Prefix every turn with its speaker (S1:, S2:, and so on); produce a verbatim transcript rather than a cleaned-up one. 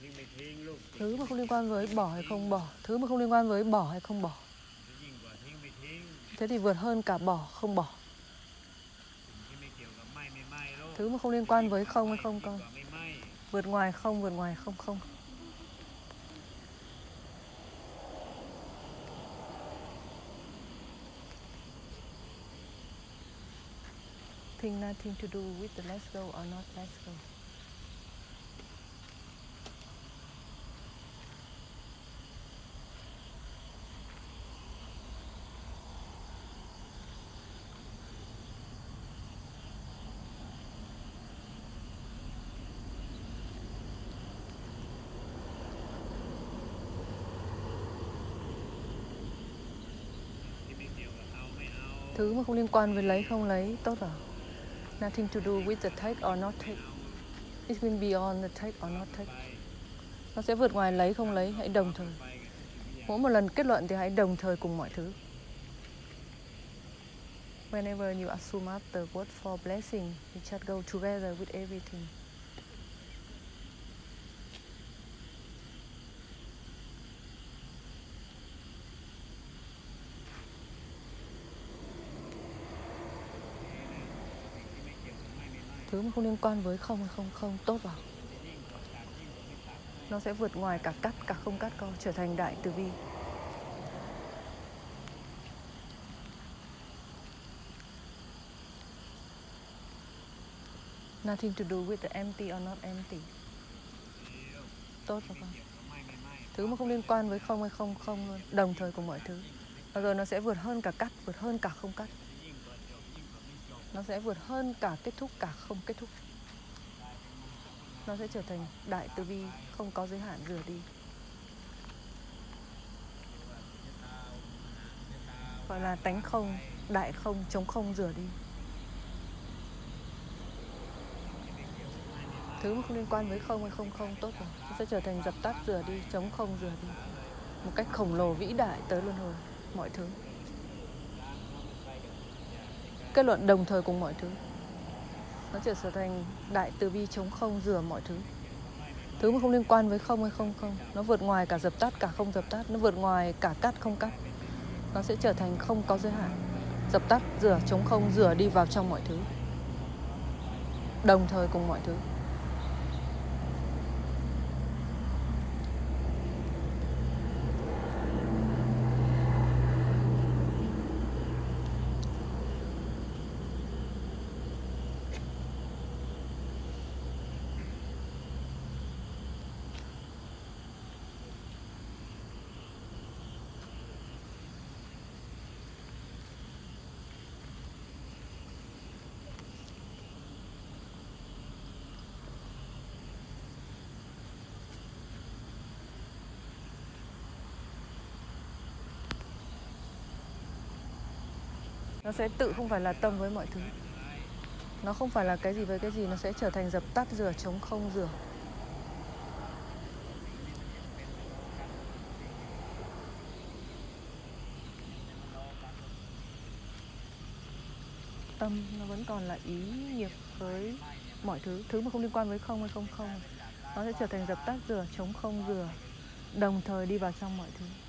S1: Thứ mà không liên quan với bỏ hay không bỏ. Thứ mà không liên quan với bỏ hay không bỏ. Thế thì vượt hơn cả bỏ không bỏ. Thứ mà không liên quan với không hay không không. Vượt ngoài không, vượt ngoài không không. Thing nothing to do with the let's go or not let's go. Thứ mà không liên quan với lấy không lấy, tốt vào. Nothing to do with the take or not take. It will be on the take or not take. Nó sẽ vượt ngoài lấy không lấy, hãy đồng thời. Mỗi một lần kết luận thì hãy đồng thời cùng mọi thứ. Whenever you assume after word for blessing, you just go together with everything. Thứ mà không liên quan với không hay không không, tốt vào. Nó sẽ vượt ngoài cả cắt, cả không cắt co, trở thành đại từ bi. Nothing to do with the empty or not empty. Tốt vào con. Thứ mà không liên quan với không hay không không luôn, đồng thời cùng mọi thứ. Và rồi nó sẽ vượt hơn cả cắt, vượt hơn cả không cắt. Nó sẽ vượt hơn cả kết thúc, cả không kết thúc. Nó sẽ trở thành đại từ bi, không có giới hạn, rửa đi. Gọi là tánh không, đại không, chống không, rửa đi. Thứ mà không liên quan với không hay không không, tốt rồi. Nó sẽ trở thành dập tắt, rửa đi, chống không, rửa đi. Một cách khổng lồ, vĩ đại, tới luân hồi, mọi thứ. Kết luận đồng thời cùng mọi thứ. Nó trở thành đại từ bi, chống không, rửa mọi thứ. Thứ mà không liên quan với không hay không không, nó vượt ngoài cả dập tắt, cả không dập tắt. Nó vượt ngoài cả cắt, không cắt. Nó sẽ trở thành không có giới hạn. Dập tắt, rửa, chống không, rửa đi vào trong mọi thứ. Đồng thời cùng mọi thứ. Nó sẽ tự không phải là tâm với mọi thứ. Nó không phải là cái gì với cái gì. Nó sẽ trở thành dập tắt, rửa, chống không, rửa. Tâm nó vẫn còn là ý nghiệp với mọi thứ. Thứ mà không liên quan với không hay không không, nó sẽ trở thành dập tắt, rửa, chống không, rửa. Đồng thời đi vào trong mọi thứ.